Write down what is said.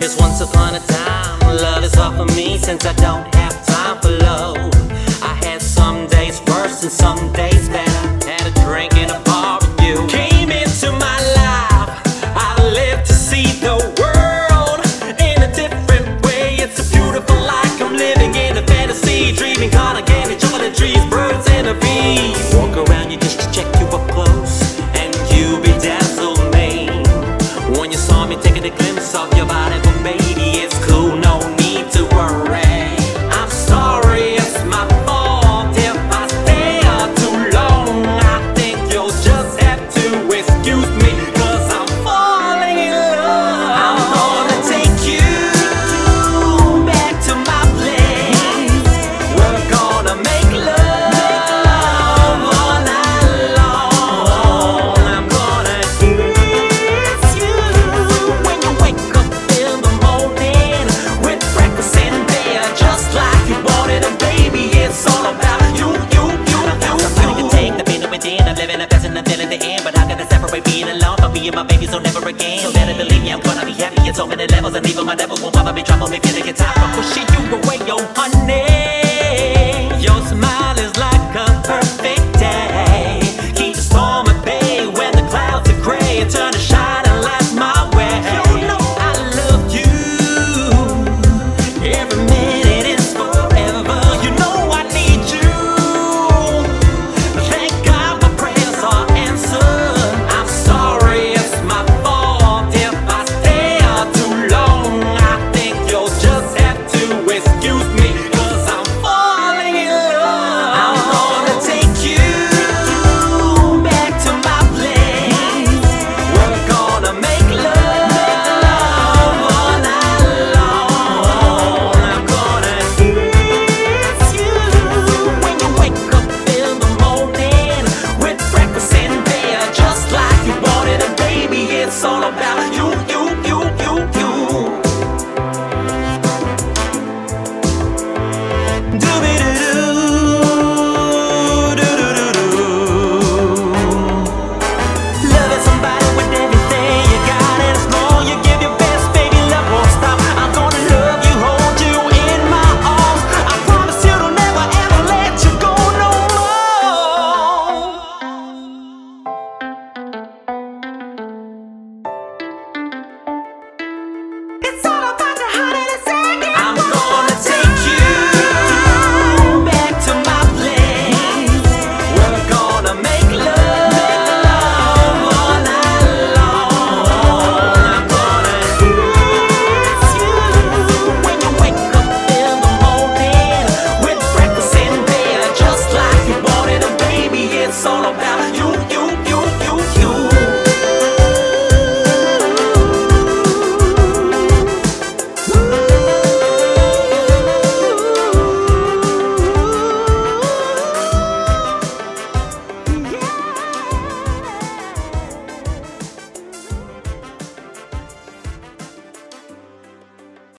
It's once upon a time, love is all for me since I don't have time for love. I had some days worse and some days better. Had a drink in a bar with you. Came into my life, I lived to see the world in a different way. It's a beautiful life, I'm living in a fantasy, dreaming cotton candy, chocolate trees, birds and the bees. Walk around you just to check you up close, and you bedazzled me when you saw me taking a glimpse of your body. But baby, it's cool, no need to worry. I'm sorry, it's my fault if I stay out too long. I think you'll just have to excuse me, 'cause I'm falling in love. I'm gonna take you back to my place. We're gonna make love all night long. I'm gonna kiss you when you wake up in the morning with breakfast in bed, just like you wanted. And baby, it's all about you. Somebody can take the pain within. I'm living a best and until at the end, but how can I separate being alone from me and my baby? So never again. So better believe me, I'm gonna be happy in so many levels, and even my devil won't bother me. Trouble me feeling get tired from pushing you away, yo honey. Your smile is like a perfect day. Keep the storm at bay when the clouds are gray, and turn the shining lights my way. You know I love you. Every minute is forever. You know I need you. Thank God my prayers are answered. I'm sorry, it's my fault if I stay out too long. I think you'll just have to excuse me, 'cause I'm falling in love. I'm gonna take you back to my place. We're gonna make love all night long. I'm gonna kiss you when you wake up in the morning with breakfast in bed, just like you wanted. And baby, it's all about you. Do me